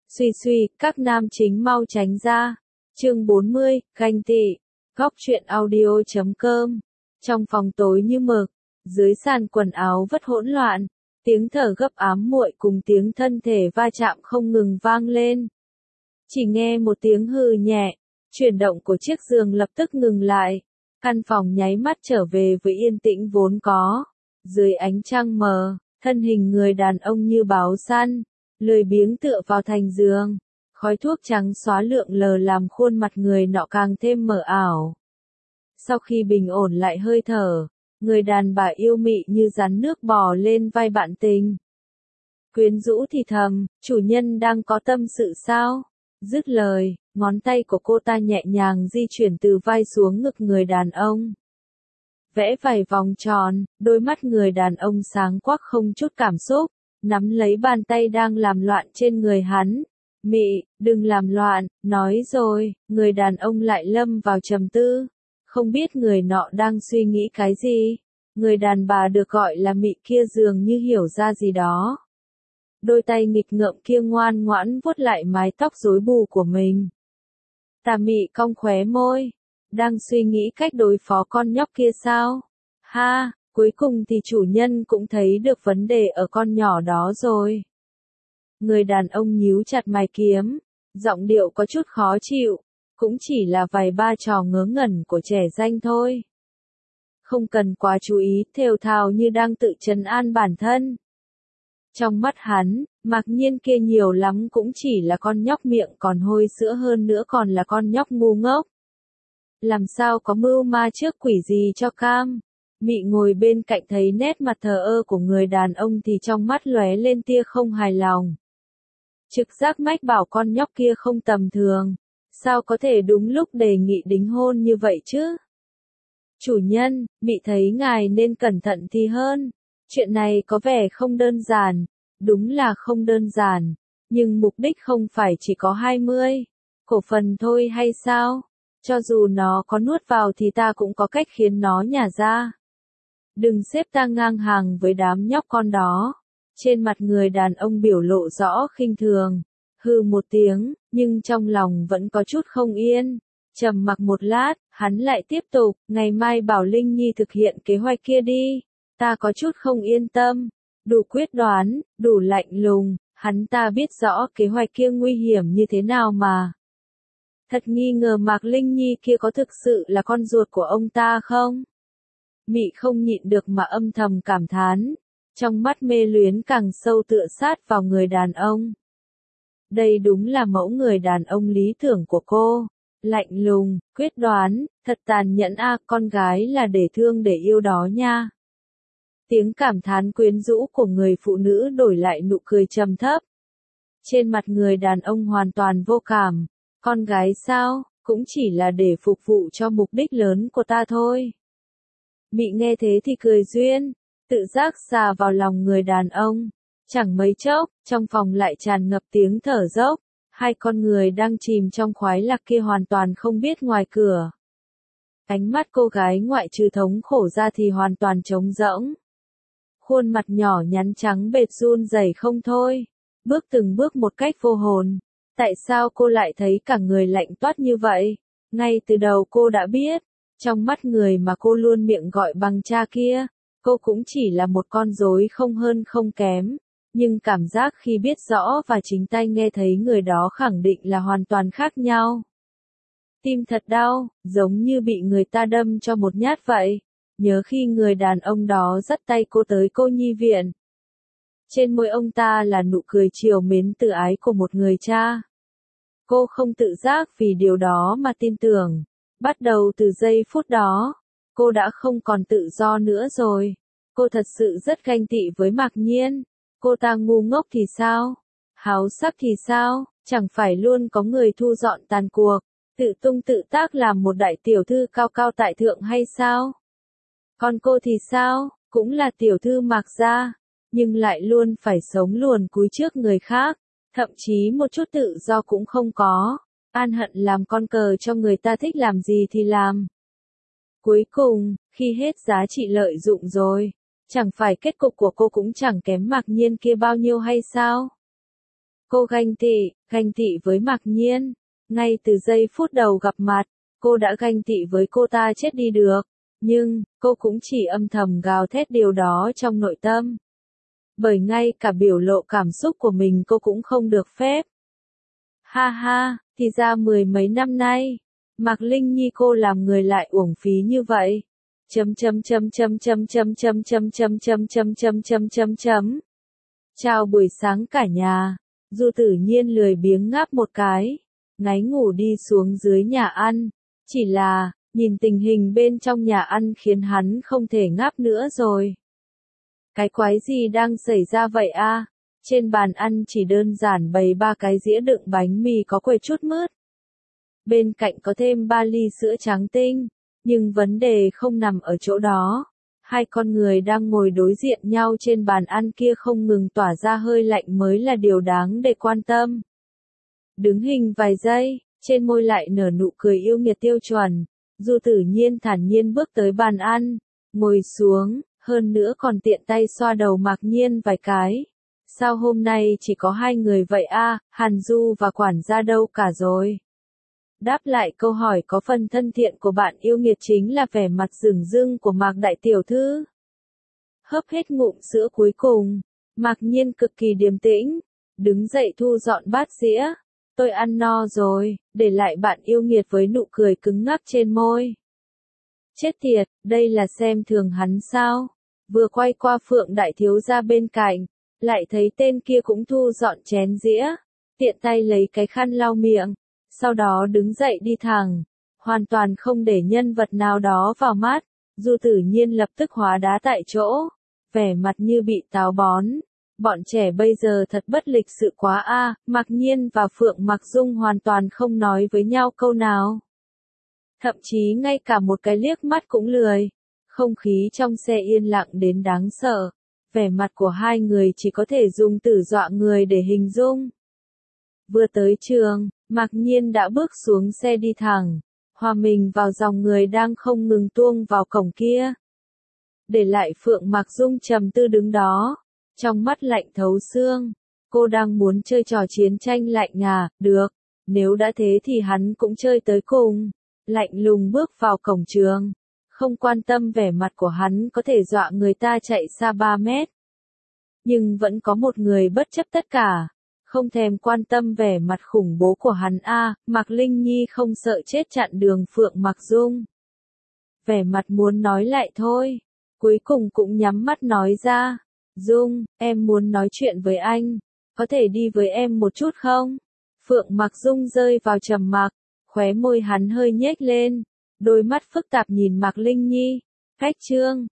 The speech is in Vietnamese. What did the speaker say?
Suy suy, các nam chính mau tránh ra. Chương 40, ganh tị. Góc truyện audio.com. Trong phòng tối như mực, dưới sàn quần áo vất hỗn loạn, tiếng thở gấp ám muội cùng tiếng thân thể va chạm không ngừng vang lên. Chỉ nghe một tiếng hừ nhẹ, chuyển động của chiếc giường lập tức ngừng lại. Căn phòng nháy mắt trở về với yên tĩnh vốn có. Dưới ánh trăng mờ, thân hình người đàn ông như báo săn, lười biếng tựa vào thành giường. Khói thuốc trắng xóa lượn lờ làm khuôn mặt người nọ càng thêm mờ ảo. Sau khi bình ổn lại hơi thở, người đàn bà yêu mị như rắn nước bò lên vai bạn tình. Quyến rũ thì thầm, chủ nhân đang có tâm sự sao? Dứt lời, ngón tay của cô ta nhẹ nhàng di chuyển từ vai xuống ngực người đàn ông. Vẽ vài vòng tròn, đôi mắt người đàn ông sáng quắc không chút cảm xúc, nắm lấy bàn tay đang làm loạn trên người hắn. Mị, đừng làm loạn, nói rồi, người đàn ông lại lâm vào trầm tư. Không biết người nọ đang suy nghĩ cái gì. Người đàn bà được gọi là Mị kia dường như hiểu ra gì đó. Đôi tay nghịch ngợm kia ngoan ngoãn vuốt lại mái tóc rối bù của mình. Tà Mị cong khóe môi. Đang suy nghĩ cách đối phó con nhóc kia sao? Ha, cuối cùng thì chủ nhân cũng thấy được vấn đề ở con nhỏ đó rồi. Người đàn ông nhíu chặt mày kiếm, giọng điệu có chút khó chịu, cũng chỉ là vài ba trò ngớ ngẩn của trẻ danh thôi. Không cần quá chú ý, thều thào như đang tự trấn an bản thân. Trong mắt hắn, Mạc Nhiên kia nhiều lắm cũng chỉ là con nhóc miệng còn hôi sữa, hơn nữa còn là con nhóc ngu ngốc. Làm sao có mưu ma trước quỷ gì cho cam. Mị ngồi bên cạnh thấy nét mặt thờ ơ của người đàn ông thì trong mắt lóe lên tia không hài lòng. Trực giác mách bảo con nhóc kia không tầm thường, sao có thể đúng lúc đề nghị đính hôn như vậy chứ? Chủ nhân, Mị thấy ngài nên cẩn thận thì hơn. Chuyện này có vẻ không đơn giản, đúng là không đơn giản, nhưng mục đích không phải chỉ có 20 cổ phần thôi hay sao? Cho dù nó có nuốt vào thì ta cũng có cách khiến nó nhả ra. Đừng xếp ta ngang hàng với đám nhóc con đó. Trên mặt người đàn ông biểu lộ rõ khinh thường. Hừ một tiếng, nhưng trong lòng vẫn có chút không yên. Trầm mặc một lát, hắn lại tiếp tục, ngày mai bảo Linh Nhi thực hiện kế hoạch kia đi. Ta có chút không yên tâm. Đủ quyết đoán, đủ lạnh lùng, hắn ta biết rõ kế hoạch kia nguy hiểm như thế nào mà. Thật nghi ngờ Mạc Linh Nhi kia có thực sự là con ruột của ông ta không? Mị không nhịn được mà âm thầm cảm thán. Trong mắt mê luyến càng sâu tựa sát vào người đàn ông. Đây đúng là mẫu người đàn ông lý tưởng của cô. Lạnh lùng, quyết đoán, thật tàn nhẫn a, con gái là để thương để yêu đó nha. Tiếng cảm thán quyến rũ của người phụ nữ đổi lại nụ cười trầm thấp. Trên mặt người đàn ông hoàn toàn vô cảm. Con gái sao, cũng chỉ là để phục vụ cho mục đích lớn của ta thôi. Mị nghe thế thì cười duyên, tự giác xà vào lòng người đàn ông. Chẳng mấy chốc, trong phòng lại tràn ngập tiếng thở dốc. Hai con người đang chìm trong khoái lạc kia hoàn toàn không biết ngoài cửa. Ánh mắt cô gái ngoại trừ thống khổ ra thì hoàn toàn trống rỗng. Khuôn mặt nhỏ nhắn trắng bệt run rẩy không thôi. Bước từng bước một cách vô hồn. Tại sao cô lại thấy cả người lạnh toát như vậy? Ngay từ đầu cô đã biết, trong mắt người mà cô luôn miệng gọi bằng cha kia, cô cũng chỉ là một con rối không hơn không kém. Nhưng cảm giác khi biết rõ và chính tay nghe thấy người đó khẳng định là hoàn toàn khác nhau. Tim thật đau, giống như bị người ta đâm cho một nhát vậy. Nhớ khi người đàn ông đó dắt tay cô tới cô nhi viện. Trên môi ông ta là nụ cười trìu mến từ ái của một người cha. Cô không tự giác vì điều đó mà tin tưởng. Bắt đầu từ giây phút đó, cô đã không còn tự do nữa rồi. Cô thật sự rất ganh tị với Mạc Nhiên. Cô ta ngu ngốc thì sao? Háo sắc thì sao? Chẳng phải luôn có người thu dọn tàn cuộc, tự tung tự tác làm một đại tiểu thư cao cao tại thượng hay sao? Còn cô thì sao? Cũng là tiểu thư Mạc gia, nhưng lại luôn phải sống luồn cúi trước người khác. Thậm chí một chút tự do cũng không có, an hận làm con cờ cho người ta thích làm gì thì làm. Cuối cùng, khi hết giá trị lợi dụng rồi, chẳng phải kết cục của cô cũng chẳng kém Mạc Nhiên kia bao nhiêu hay sao? Cô ganh tị, Ganh tị với Mạc Nhiên. Ngay từ giây phút đầu gặp mặt, cô đã ganh tị với cô ta chết đi được. Nhưng, cô cũng chỉ âm thầm gào thét điều đó trong nội tâm. Bởi ngay cả biểu lộ cảm xúc của mình cô cũng không được phép. Ha ha, thì ra mười mấy năm nay, Mạc Linh Nhi cô làm người lại uổng phí như vậy. Chào buổi sáng cả nhà. Du Tử Nhiên lười biếng ngáp một cái, ngáy ngủ đi xuống dưới nhà ăn. Chỉ là, nhìn tình hình bên trong nhà ăn khiến hắn không thể ngáp nữa rồi. Cái quái gì đang xảy ra vậy a? Trên bàn ăn chỉ đơn giản bày 3 cái dĩa đựng bánh mì có quầy chút mướt. Bên cạnh có thêm 3 ly sữa trắng tinh, nhưng vấn đề không nằm ở chỗ đó. Hai con người đang ngồi đối diện nhau trên bàn ăn kia không ngừng tỏa ra hơi lạnh mới là điều đáng để quan tâm. Đứng hình vài giây, trên môi lại nở nụ cười yêu nghiệt tiêu chuẩn. Du Tử Nhiên thản nhiên bước tới bàn ăn, ngồi xuống, hơn nữa còn tiện tay xoa đầu Mạc Nhiên vài cái. Sao hôm nay chỉ có 2 người vậy a? Hàn Du và quản gia đâu cả rồi? Đáp lại câu hỏi có phần thân thiện của bạn yêu nghiệt chính là vẻ mặt rừng rưng của Mạc đại tiểu thư. Hớp hết ngụm sữa cuối cùng, Mạc Nhiên cực kỳ điềm tĩnh, đứng dậy thu dọn bát dĩa. Tôi ăn no rồi, để lại bạn yêu nghiệt với nụ cười cứng ngắc trên môi. Chết tiệt, đây là xem thường hắn sao? Vừa quay qua Phượng đại thiếu gia bên cạnh, lại thấy tên kia cũng thu dọn chén dĩa, tiện tay lấy cái khăn lau miệng, sau đó đứng dậy đi thẳng, hoàn toàn không để nhân vật nào đó vào mắt. Du Tử Nhiên lập tức hóa đá tại chỗ, vẻ mặt như bị táo bón. Bọn trẻ bây giờ thật bất lịch sự quá a. Mạc Nhiên và Phượng Mặc Dung hoàn toàn không nói với nhau câu nào. Thậm chí ngay cả một cái liếc mắt cũng lười. Không khí trong xe yên lặng đến đáng sợ. Vẻ mặt của hai người chỉ có thể dùng từ dọa người để hình dung. Vừa tới trường, Mạc Nhiên đã bước xuống xe đi thẳng, hòa mình vào dòng người đang không ngừng tuông vào cổng kia. Để lại Phượng Mặc Dung trầm tư đứng đó, trong mắt lạnh thấu xương. Cô đang muốn chơi trò chiến tranh lạnh à? Được, nếu đã thế thì hắn cũng chơi tới cùng. Lạnh lùng bước vào cổng trường, không quan tâm vẻ mặt của hắn có thể dọa người ta chạy xa 3 mét. Nhưng vẫn có một người bất chấp tất cả, không thèm quan tâm vẻ mặt khủng bố của hắn a. Mạc Linh Nhi không sợ chết chặn đường Phượng Mặc Dung. Vẻ mặt muốn nói lại thôi, cuối cùng cũng nhắm mắt nói ra. Dung, em muốn nói chuyện với anh, có thể đi với em một chút không? Phượng Mặc Dung rơi vào trầm mặc, khóe môi hắn hơi nhếch lên, đôi mắt phức tạp nhìn Mạc Linh Nhi. Khách trương,